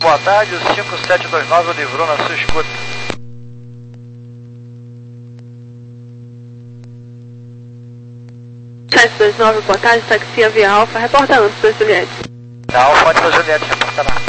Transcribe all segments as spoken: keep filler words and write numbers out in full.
Boa tarde, o cinco sete dois nove livrou na sua escuta. sete dois nove, boa tarde, taxi Via Alfa, reporta antes da Juliette. Alfa antes da Juliette, reporta lá.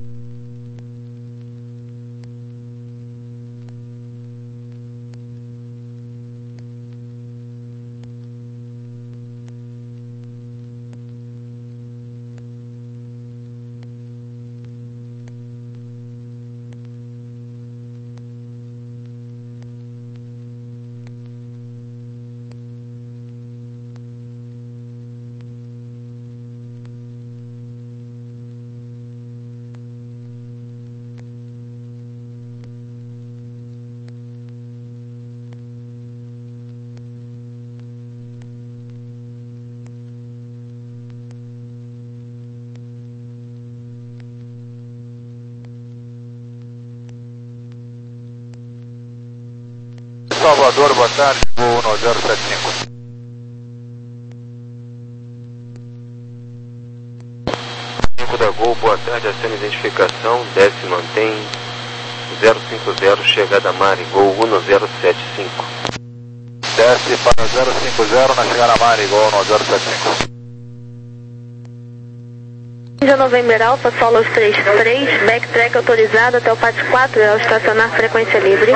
Salvador, boa tarde, voo no zero sete cinco. cinco da Gol, boa tarde, acena identificação, desce e mantém zero cinco zero, chegada Mari, Gol um zero sete cinco. Desce para zero cinco zero na chegada Mari, Gol no zero sete cinco. Índia November Alfa, Solos três três, backtrack autorizado até o P A T quatro, é o estacionar frequência livre.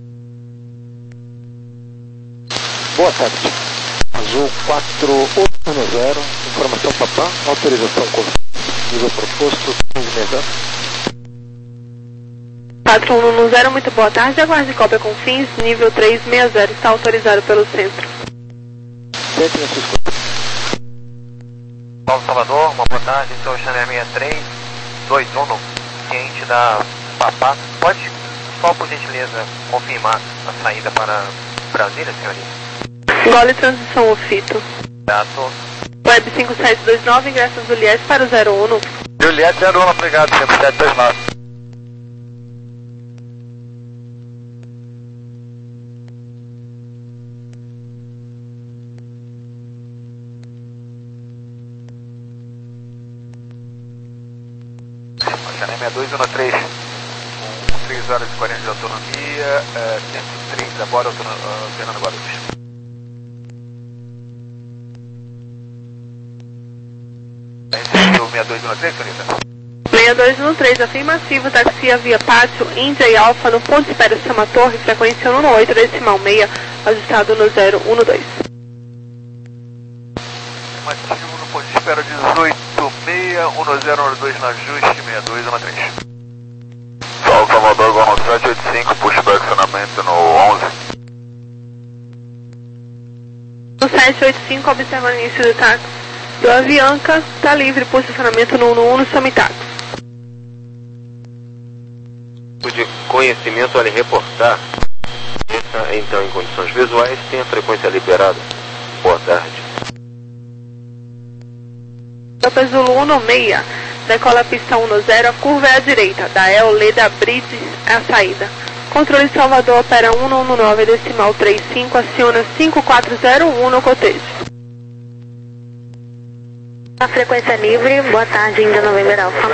Boa tarde. Azul quatro oito um zero, informação Papá, autorização com nível proposto, quinze meses. quatro um um zero, muito boa tarde, aguarde cópia com fins, nível três seis zero, está autorizado pelo centro. Centro na sua escuta. Paulo Salvador, uma boa tarde, sou o Chanel seis três dois um, ciente da Papá. Pode, só por gentileza, confirmar a saída para Brasília, senhorita? Gole transição Ofito. Certo. Web cinco sete dois nove, ingressos Juliette para o zero um. Juliette zero um, obrigado, cinco sete dois nove. Chanel seis dois um três, com três horas e quarenta de autonomia, é, cento e três, agora, uh, Fernando Guarulhos. seis dois um três, senhorita? seis dois um três, afirmativo, taxia via Pátio, Índia e Alfa no ponto de espera de Sama Torre, frequência um oito, decimal seis, ajustado no zero um dois. Afirmativo no ponto de espera dezoito seis, um zero um dois no ajuste, seis dois um três. Sol Salvador, Gol sete oito cinco, pushback acionamento no onze. No sete oito cinco, observa o início do táxi do Avianca, está livre, posicionamento no um um no Samitax. De conhecimento a lhe reportar, está então em condições visuais, tem a frequência liberada. Boa tarde. Lopes Zulu um seis, decola a pista um zero, a curva é à direita, da El Leda Bridge é a saída. Controle Salvador opera um um nove, decimal três cinco, aciona cinco quatro zero um no cotejo. A frequência livre, boa tarde, Índia November Alfa.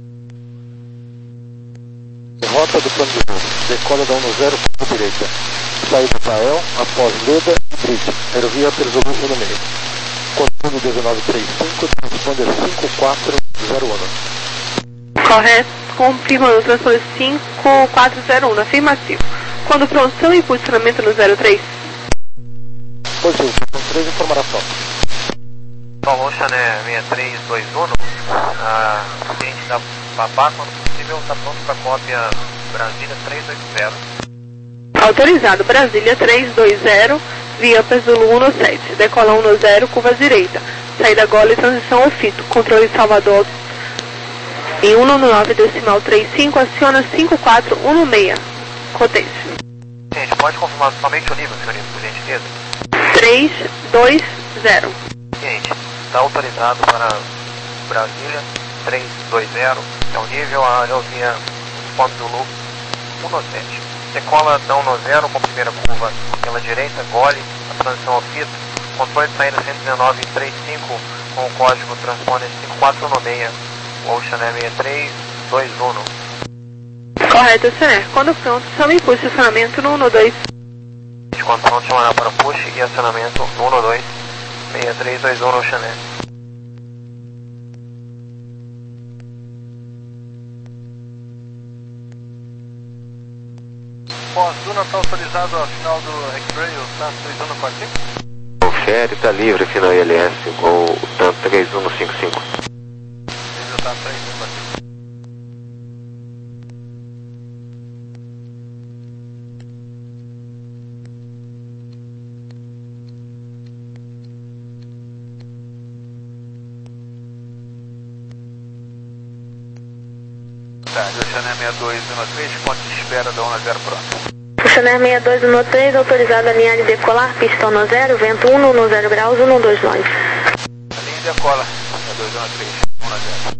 Rota do plano de voo, decola da um zero para a direita. Saída para El, após Leda e Bridge, aerovia Perzolu um seis. Controle dezenove trinta e cinco, transponder cinco quatro zero um. Correto, confirmando o transponder cinco quatro zero um, afirmativo. Quando pronto, e posicionamento no zero três. Positivo, três informará só. Paulo Chanel seis três dois um, a cliente da Papá, quando possível, está pronto para cópia Brasília três oito zero. Autorizado, Brasília três dois zero, via Perzulu um sete, decola um zero, curva direita, saída Gole, transição Ofito, controle Salvador em um nove, decimal três cinco, aciona cinco quatro um seis, cotejo. Gente, pode confirmar somente o nível, senhorita, por gentileza? três dois zero. Gente, está autorizado para Brasília três dois zero, é o nível, a aerovia ponto do loop um sete. Decola da um zero com primeira curva pela direita, Gole, a transição ao fito, controle de saída cento e dezenove trinta e cinco com o código transponder cinco quatro um seis, o Ocean seis três dois um. Correto, senhor. Quando pronto, chame por estacionamento no um dois. Quando pronto, chamar para push e acionamento no um dois, seis três dois um no Chané. Pós Duna está autorizado ao final do X-Ray, o T A N três um no quartinho? Confere, está livre, final I L S, com o T A N três um no cinco cinco. Livre o T A N três um no quartinho. O Chané seis dois um três, ponto de espera da um zero pronto. O Chané seis dois um três, autorizado a linha de decolar, pista um zero, vento um, um zero graus, um dois nove. A linha decola, seis dois um três, um zero.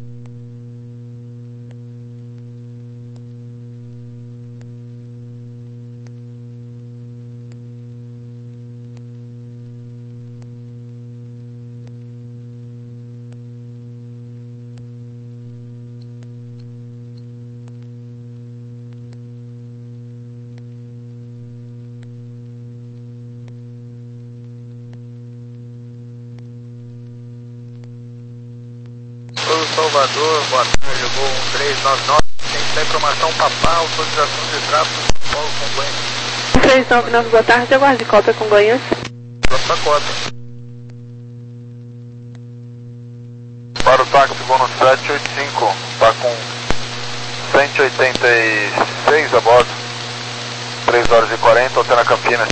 Salvador, boa tarde, voo um três nove nove, tem que dar informação papá, autorização de tráfego São Paulo com Goiânia. um três nove nove, boa tarde, aguarde cópia com Goiânia. Próxima cota. Para o táxi, voo no sete oito cinco, está com cento e oitenta e seis a bordo, três horas e quarenta, hotel na Campinas.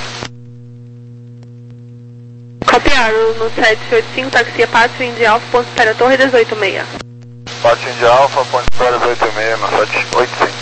Copiado no sete oito cinco, taxi Pátio Indy Alfa, ponto espera Torre dezoito seis. Pátio Indy Alfa, ponto espera dezoito seis, no sete oito cinco.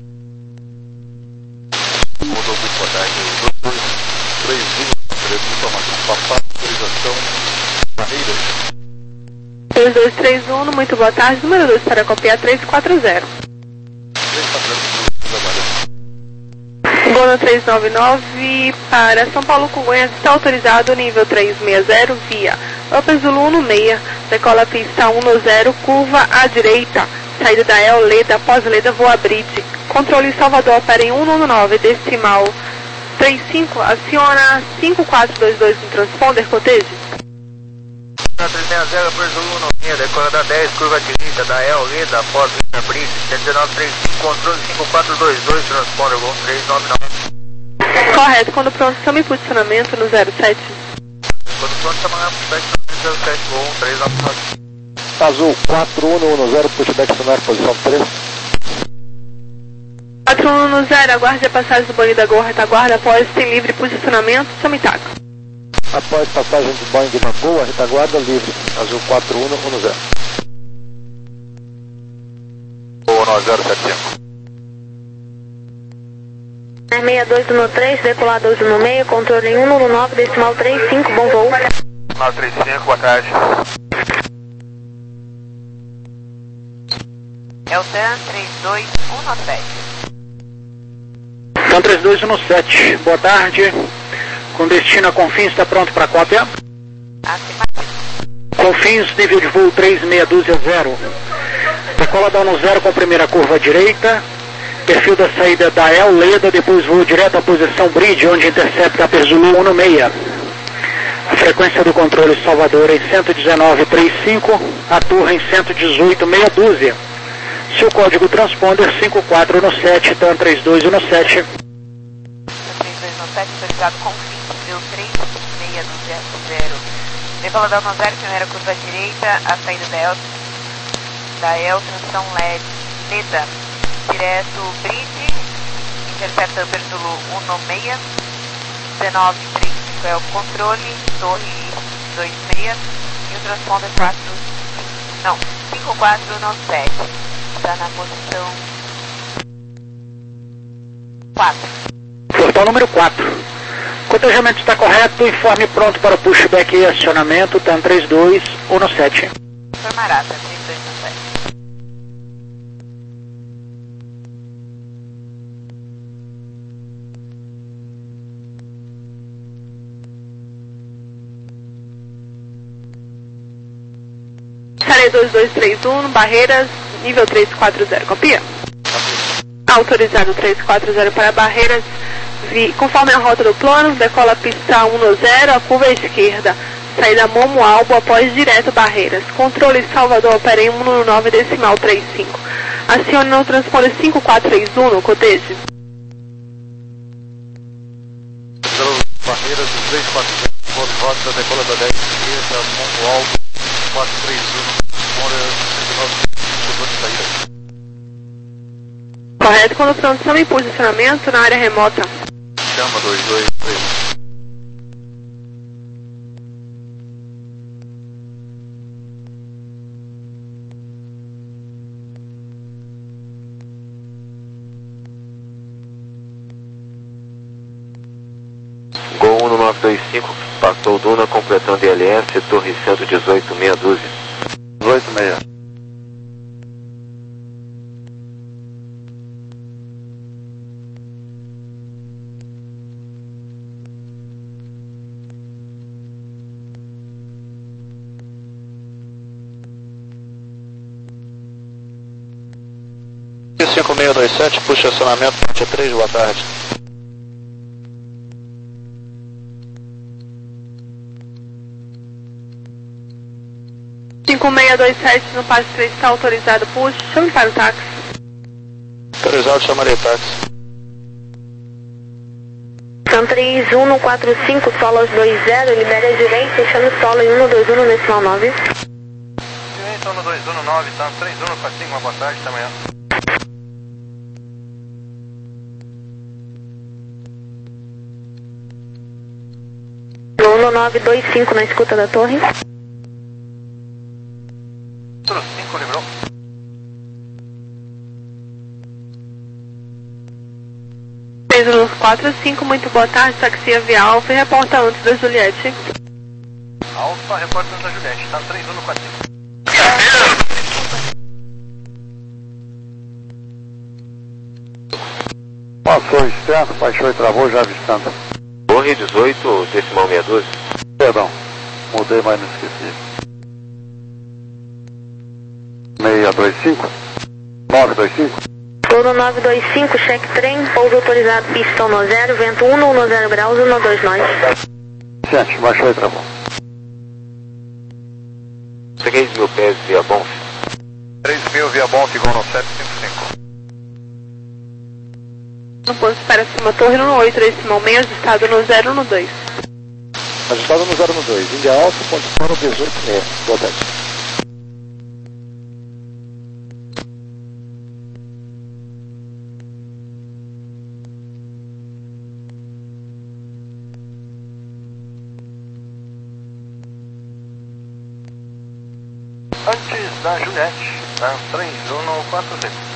Mudou muito boa tarde, dois três um, informação, papá, autorização, maneiras. dois dois três um, muito boa tarde, número dois para copiar três quatro zero. três quatro zero, Gono três nove nove para São Paulo com Goiás, está autorizado nível três seis zero via Upper Zulu um seis, decola pista um zero, curva à direita, saída da El Leda, após Leda voa Bridge, controle Salvador para em um nove, decimal três cinco, aciona cinco quatro dois dois no transponder, cotejo. três seis zero, Upper Zulu um seis, decola da dez, curva à direita, da El Leda, após Leda Bridge, dezenove trinta e cinco, controle cinco quatro dois dois, transponder, voo três nove nove. Correto, quando pronto, chame posicionamento no zero sete. Quando pronto, chamar para o zero sete, voo três nove nove. Azul quatro um um zero, pushback sonar, posição três. quatro um um zero, aguarde a passagem do Boeing da Gol, retaguarda, após tem livre posicionamento, chame taco. Após passagem do Boeing na Gol, retaguarda livre. Azul quatro um um zero. Voo nove zero sete cinco. seis dois um três, decolar dois um seis, controle um um nove, decimal três cinco, bom voo. nove três cinco, boa tarde. É o T A N três dois um sete. T A N três dois um sete, boa tarde. Com destino a Confins, está pronto para cópia? Confins, nível de voo três seis doze zero. Decola da um zero com primeira curva à direita. Perfil da saída da El Leda, depois voo direto à posição Bridge, onde intercepta a Perzulu um seis. A frequência do controle Salvador em cento e dezenove vírgula trinta e cinco, a torre em cento e dezoito vírgula meia dúzia. Seu código transponder cinco quatro um sete, T A N três dois um sete. três dois um sete, autorizado com fim, deu três seis zero. Decola da um zero, primeira curva à direita, a saída da El, da El, transição L E D, Leda. Direto Bridge, intercepta o Perzulu um seis, dezenove trinta e cinco é o controle, torre dois seis e o transponder quatro, não, cinco quatro um sete, está na posição quatro. Portão número quatro. Cotejamento está correto, informe pronto para o pushback e acionamento, T A N três dois um sete. Informará, T A N três dois um sete. Sare dois dois três um, Barreiras, nível trezentos e quarenta, copia? Autorizado trezentos e quarenta para Barreiras, vi, conforme a rota do plano, decola pista um zero, a curva à esquerda, saída Momo Albo após direto Barreiras, controle Salvador, opera em um nove decimal trinta e cinco, acione no transponder cinco quatro três um no Codese. Barreiras três quatro zero, voo de rota, decola da dez esquerda, Momo Albo, quatro três um, mora cento e nove, de saída. Correto, quando produção em posicionamento na área remota. Chama dois dois três. Gol um nove dois cinco, passou Duna completando I L S, Torre cento e dezoito, meia dúzia. dezoito meia. cinco seis dois sete, puxa acionamento, ponte três, boa tarde. cinco seis dois sete no passe três está autorizado, puxa, chame para o táxi. Autorizado, chamarei táxi. São três um quatro cinco, solo aos dois zero, libere a direita, fechando solo em um dois um no decimal nove. Direita um dois um nove, tá três um quatro cinco, uma boa tarde, até amanhã. um nove dois cinco na escuta da torre. cinco, livrou. seis um quatro cinco, muito boa tarde, taxia via Alfa e reporta antes da Juliette. Alfa, reporta antes da Juliette, tá três um quatro cinco. Passou externo, baixou e travou, já avistando. Torre dezoito, decimal meia dúzia. Perdão, mudei, mas não esqueci. seis dois cinco, nove dois cinco. Gol nove dois cinco, cheque trem, pouso autorizado, pista um zero, vento um, um zero graus, um dois nove. Gente, baixou e travou. três mil pés via Bonf. três mil via Bonf, Gol no sete cinco cinco. No posto espera acima torre no oito, decimal meio, ajustado no zero no dois. Ajustado no zero no dois, Índia Alfa, ponto fora dezoito meia. Boa tarde. Antes da Juliette, tá três um quatro cinco.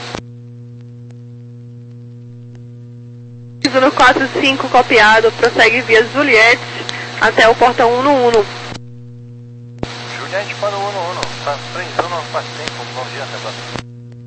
No quatro cinco copiado, prossegue via Juliette até o portão um no um. Juliette para o um no um, tá três um quatro cinco, bom dia, até agora.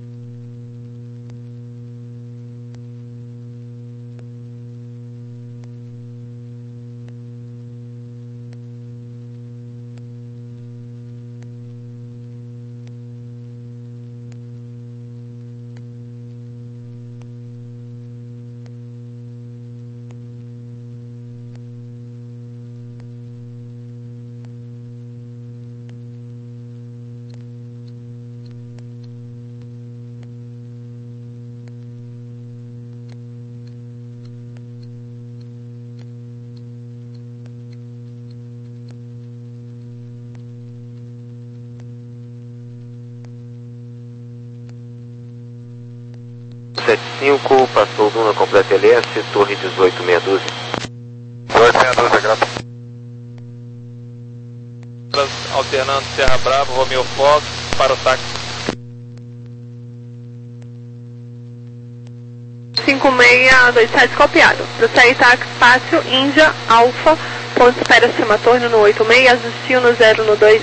sete cinco, passou Duna completa L S, Torre dezoito, meia dúzia. dezoito meia dúzia, graças. Alternando Serra Bravo, Romeo Fox, para o táxi. cinco seis dois sete copiado. Prossegue táxi fácil, Índia, Alfa, ponto espera acima torre no oito seis, ajustiu no zero no dois.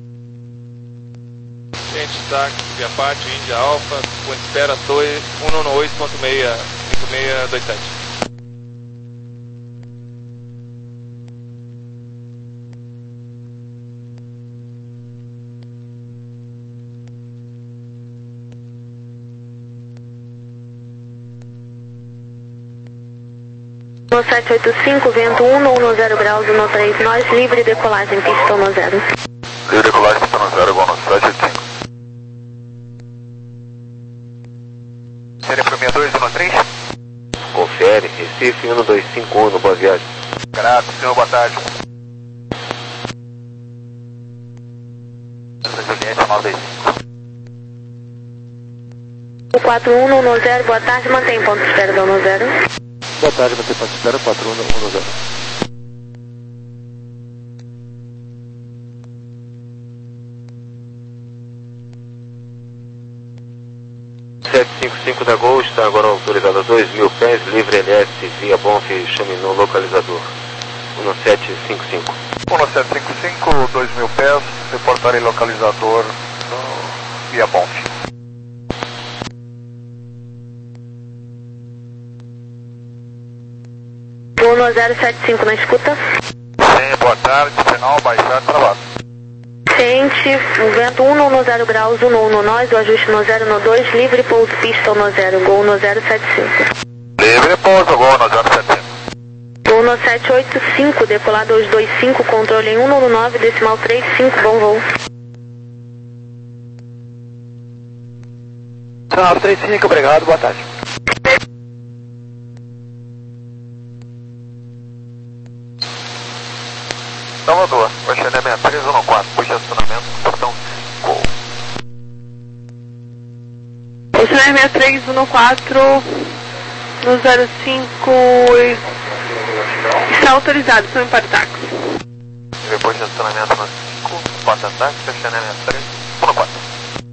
Gente, táxi, via pátio, Índia Alfa, ponto espera torre um no oito ponto seis, cinco seis dois sete. um sete oito cinco, vento um, zero graus, um três, nós, livre decolagem, pista um zero. Livre decolagem, pista um zero, igual no sete oito cinco. Série para sessenta e dois, um três. Confere, Recife um dois cinco um, boa viagem. Grato, senhor, boa tarde. Juliette, nove dois cinco. quatro um um zero, boa tarde, mantém ponto de espera da um zero. Boa tarde, mantém ponto de espera, quatro um um zero. sete cinco cinco da Gol está agora autorizado a dois mil pés, livre L S via Bonf, chame no localizador. um sete cinco cinco. um sete cinco cinco, dois mil pés, reportarei localizador no via Bonf. um zero sete cinco na escuta. Sim, boa tarde, final, baixar, travado. Ciente, o vento um no zero graus, um no nós, o ajuste no zero no dois, livre pouso pista no zero, gol no zero sete cinco. Livre pouso, gol no zero sete cinco. Gol no sete oito cinco, decolar dois dois cinco, controle em um no nove, decimal três cinco, bom voo. nove três cinco, obrigado, boa tarde. Salvador, Oceania sessenta e três um quatro, puxa acionamento, portão Gol. Oceania sessenta e três um quatro, no zero cinco, está autorizado, são para táxi. Depois de acionamento no cinco, quatro ataques, Oceania sessenta e três um quatro.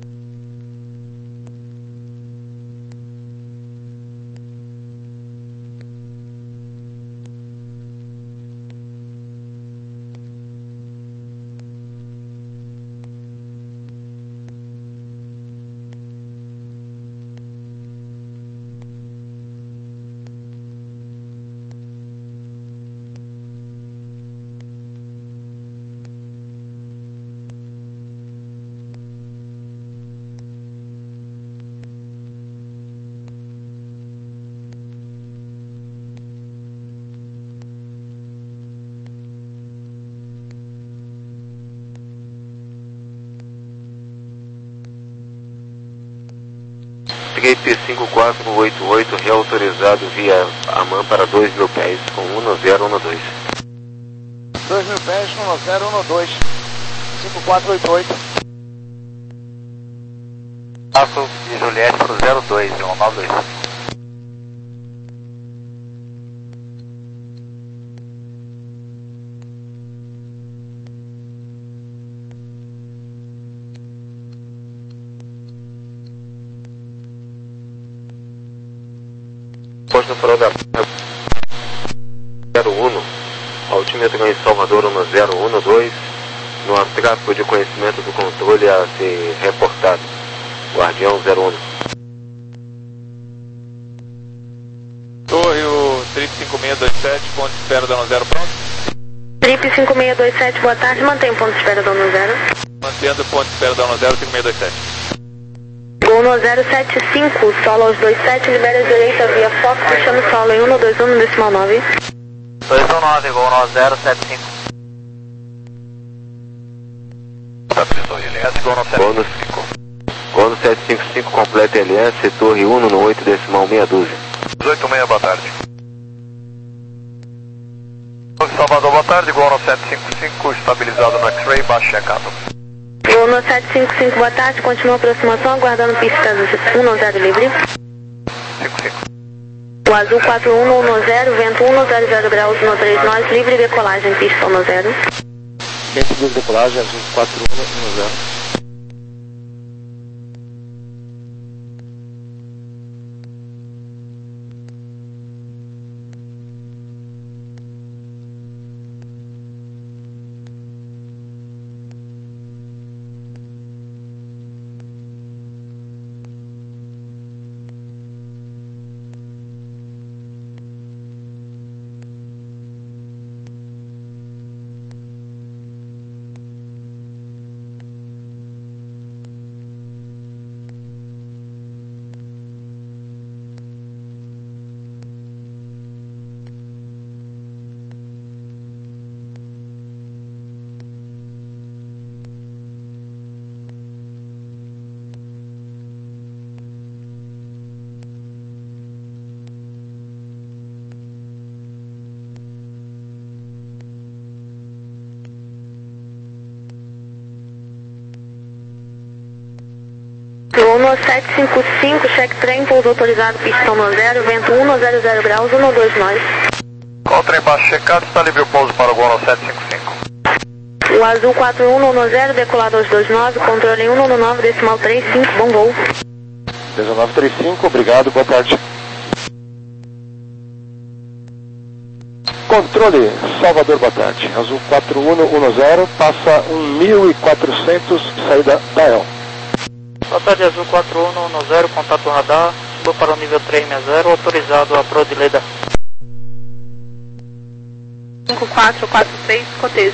P cinco quatro oito oito, reautorizado via AMAN para dois mil pés, com um zero um dois. dois mil pés, um zero um dois, cinco quatro oito oito. Passo e Juliette para o zero dois, um nove dois cinco. Posto farol da zero um, altímetro em Salvador um zero um dois, no ar tráfego de conhecimento do controle a ser reportado. Guardião zero um. Torre, o Trip cinco seis dois sete, ponto de espera da um zero pronto. Trip cinco seis dois sete, boa tarde, mantém ponto de espera da um zero. Mantendo ponto de espera da um zero, cinco seis dois sete. Gol no zero sete cinco, solo aos dois sete, libera a direita via Fox, puxando solo em um dois um, decimal nove. dois um nove, gol no zero sete cinco. Gol no Gol no sete cinco cinco, completa L S, torre um no oito, decimal meia dúzia. dezoito e meia, boa tarde. Salvador, boa tarde, gol no sete cinco cinco, estabilizado no X-Ray, baixo checado. Gol no sete cinco cinco, boa tarde, continua a aproximação, aguardando pista um zero livre. cinco cinco. O azul quatro um um zero, vento um zero zero graus, no três nós, livre decolagem, pista um zero. Vento de decolagem, azul quatro um um zero. Gol no sete cinco cinco, check trem, pouso autorizado, pista um zero, vento um zero zero graus, um dois nove. Qual o trem baixo checado, está livre o pouso para o Gol no sete cinco cinco. O azul quatro um um zero, decolado dois dois nove, controle um um nove, decimal três cinco, bom voo. dezenove trinta e cinco, obrigado, boa tarde. Controle, Salvador, boa tarde. Azul quatro um um zero, passa mil e quatrocentos, saída da E L. Boa tarde, Azul quatro um um zero, contato radar, suba para o nível três seis zero, autorizado a Prodileda. cinco quatro quatro três, cotejo.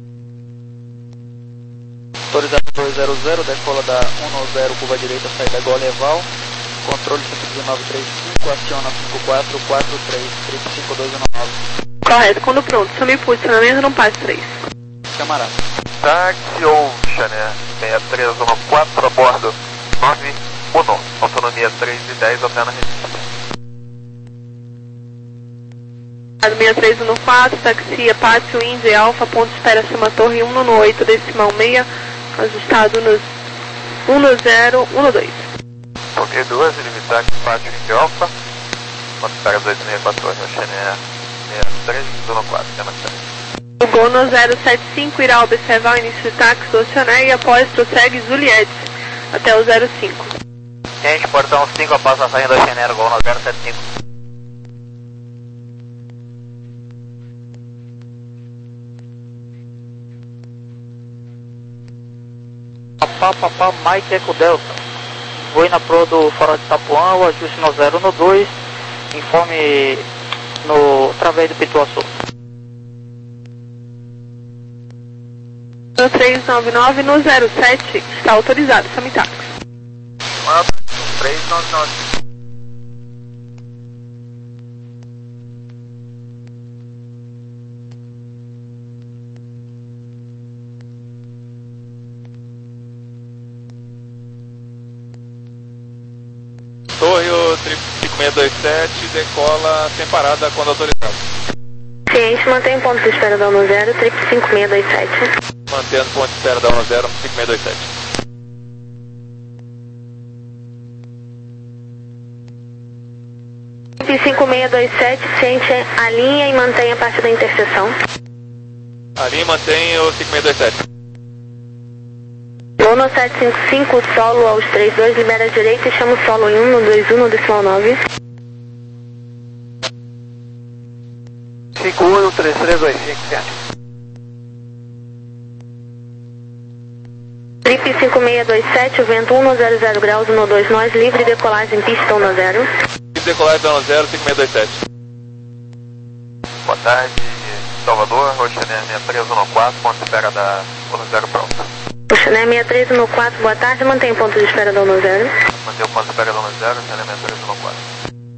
Autorizado dois zero zero, decola da um zero, curva direita, saída Gol Eval. Controle cinco um nove três cinco, aciona cinco quatro quatro três, cinco cinco dois um nove. Correto, quando pronto, some posicionamento, não passe três. Camarada. Táxi Ocean, seis três um quatro, a bordo nove um, autonomia três e dez, até na resistência. seis três um quatro, taxia Pátio Indy Alfa, ponto espera acima torre um um oito, decimal seis, ajustado nos um zero um dois. Ok, duas, limitar aqui Pátio Indy Alfa, ponto espera dois seis quatro, Ocean seis três um quatro, tema três. O Gol no zero sete cinco irá observar o início de táxi do Oceaneia e após prossegue Juliette até o zero cinco. Gente, portão cinco, após a saída do Oceaneia, Gol no zero sete cinco. Papá, papá, Mike Eco Delta. Vou na pro do Farol de Itapuã, o ajuste no zero um dois, informe no, através do Pituaçu. No três nove nove, no zero sete, está autorizado, Samitax. três nove nove. Torre, o cinco seis dois sete, decola sem parada quando autorizado. Ciente, mantém ponto de espera da um zero, trip cinco seis dois sete. Mantendo ponto de espera da um zero, cinco seis dois sete. Trip cinco seis dois sete, ciente, alinha e mantém a parte da interseção. Alinha e mantém o cinco seis dois sete. Gol no sete cinco cinco, solo aos três dois, libera a direita e chama o solo em um dois um, decimal nove. cinco um três três dois cinco, certo. Trip cinco seis dois sete, o vento um zero zero graus, um dois nós, livre decolagem pista um zero. Livre decolagem da um zero, cinco seis dois sete. Boa tarde, Salvador, Oceaneia seis três um quatro, ponto de espera da um zero pronto. Oceaneia seis três um quatro, boa tarde, mantém ponto de espera da um zero. Mantém o ponto de espera da um zero, Oceaneia seis três um quatro.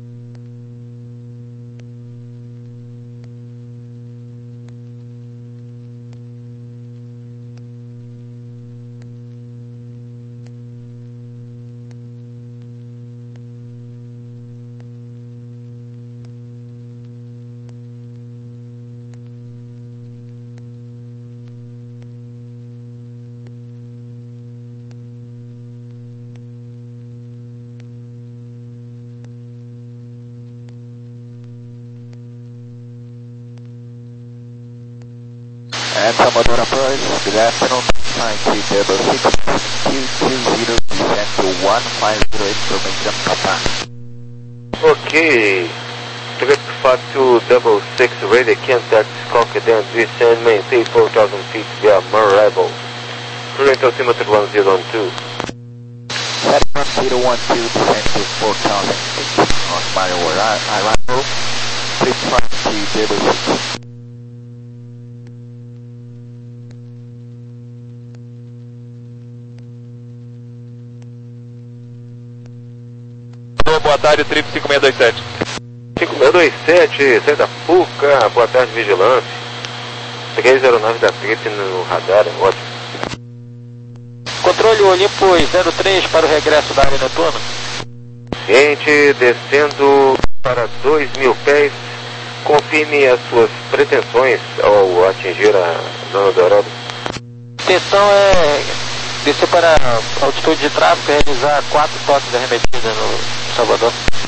And Commodore approach, good afternoon, nine three zero six two two zero, descent to one five zero, information Papa. Okay, direct five two double six, radio contact, confidence, descend, maintain four thousand feet via arrival. Current altimeter one zero one two. one zero one two, descent to four thousand feet on my arrival, three five two zero six. Boa tarde, Trip cinco seis dois sete. cinco seis dois sete, sai da Fuca, boa tarde, vigilância. três zero nove da Trip no radar, é ótimo. Controle Olimpo zero três para o regresso da área noturna. Ciente, descendo para dois mil pés, confirme as suas pretensões ao atingir a Zona Dourada. Intenção é descer para a altitude de tráfego e realizar quatro toques de arremetida no Salvador.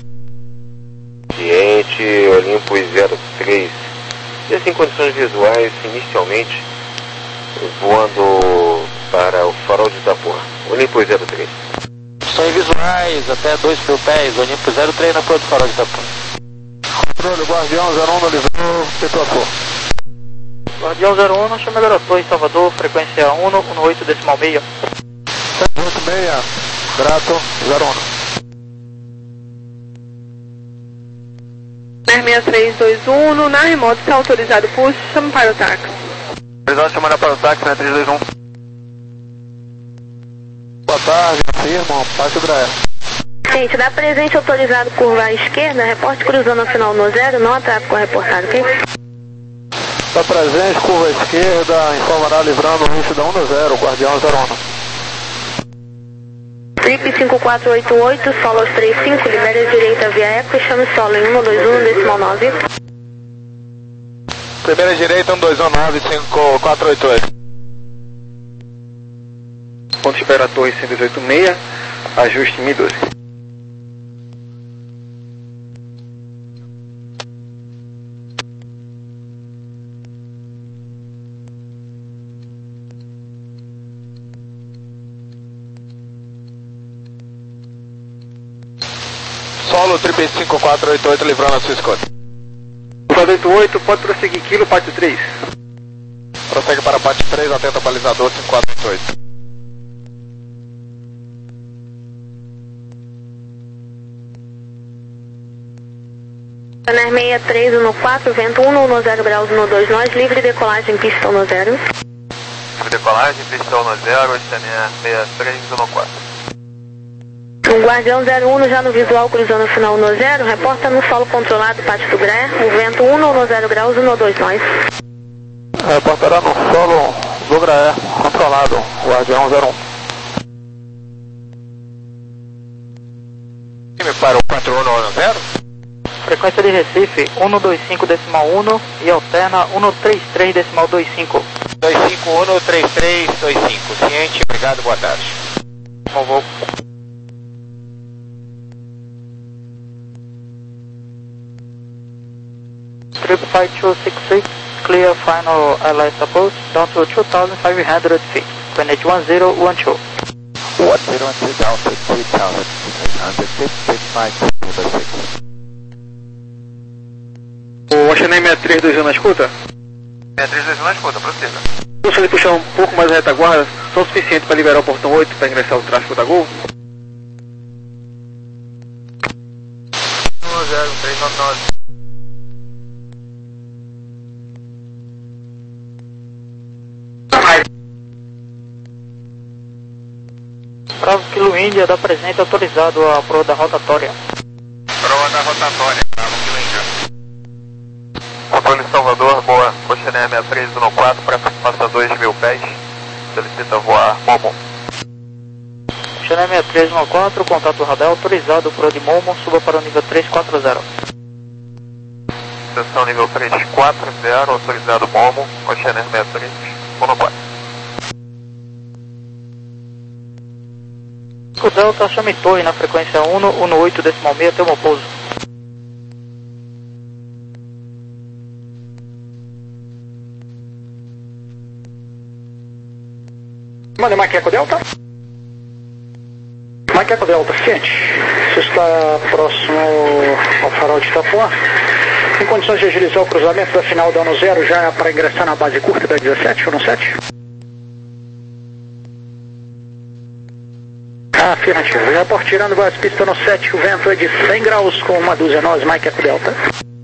Ciente, Olympus zero três. Desce em condições visuais, inicialmente, voando para o farol de Itapuã. Olympus zero três. Condições visuais, até dois mil pés, Olympus zero três na proa do farol de Itapuã. Controle, Guardião zero um, livrou, Itapuã. Guardião zero um, chama Garoto, em Salvador, frequência um um oito decimal meia. sete oito seis, Grato, zero um. seis seis três dois um, na remoto está autorizado por chama para o táxi. Autorizado chamando para o táxi, né, três dois um. Boa tarde, afirmo, parte do Graé. Gente, dá presente autorizado curva à esquerda, reporte cruzando a final no zero, não atraso com a reportagem, ok? Dá presente, curva à esquerda, informará livrando o risco da um no zero, Guardião zero um. Trip cinco quatro oito oito, solo aos três cinco, libere a direita via eco e chame solo em um dois um, decimal nove. Primeira direita, um dois um nove, cinco quatro oito oito. Ponto espera torre cento e dezoito seis, ajuste M I doze. Solo, Trip cinco quatro oito oito, livrando a sua escolta. quatro oito oito, pode prosseguir, quilo, parte três. Prossegue para a parte três, atenta ao balizador cinco quatro oito oito. Canais seis três um quatro, vento um um zero graus um dois nós, livre decolagem, pista um zero. Livre decolagem, pista um zero, Oceania seis três um quatro. Um Guardião zero um já no visual cruzando a final um zero, reporta no solo controlado, pátio do Gré, o vento um um zero graus um dois nós. Reportará no solo do Graé, controlado, Guardião zero um. Time para o quatro um um zero. Frequência de Recife, um dois cinco decimal um e alterna um três três decimal vinte e cinco. dois cinco um três três dois cinco. Ciente, obrigado, boa tarde. Bom voo. Trip five two six six, clear final L S approach, down to two thousand five hundred feet, Greenwich one zero one two. one zero one two down to two thousand eight hundred feet, six nine two six. O Oceania seis três dois um na escuta? seis três dois um na escuta, prossiga. Se ele puxar um pouco mais a retaguarda, só o suficiente para liberar o portão oito para ingressar o tráfego da Gol? um zero três nove nove. Bravo Kilo Índia, dá presente autorizado a proa da rotatória. Proa da rotatória, Bravo Kilo Índia. Controle Salvador, boa. Oceania seis três um quatro, para passa dois mil pés. Solicita voar Momo. Oceania seis três um quatro, contato radar autorizado, proa de Momo, suba para o nível três quatro zero. Estação nível três quatro zero, autorizado Momo. Oceania seis três um quatro. O Delta chame torre na frequência um um oito decimal seis até o meu pouso. Mande Maqueco Delta. Maqueco Delta, ciente. Você está próximo ao farol de Itapuã. Em condições de agilizar o cruzamento da final da ano zero já para ingressar na base curta da dezessete, um sete? Afirmativo. Reporte tirando base pista no sete, o vento é de cem graus com uma dúzia nós, Mike Eco Delta.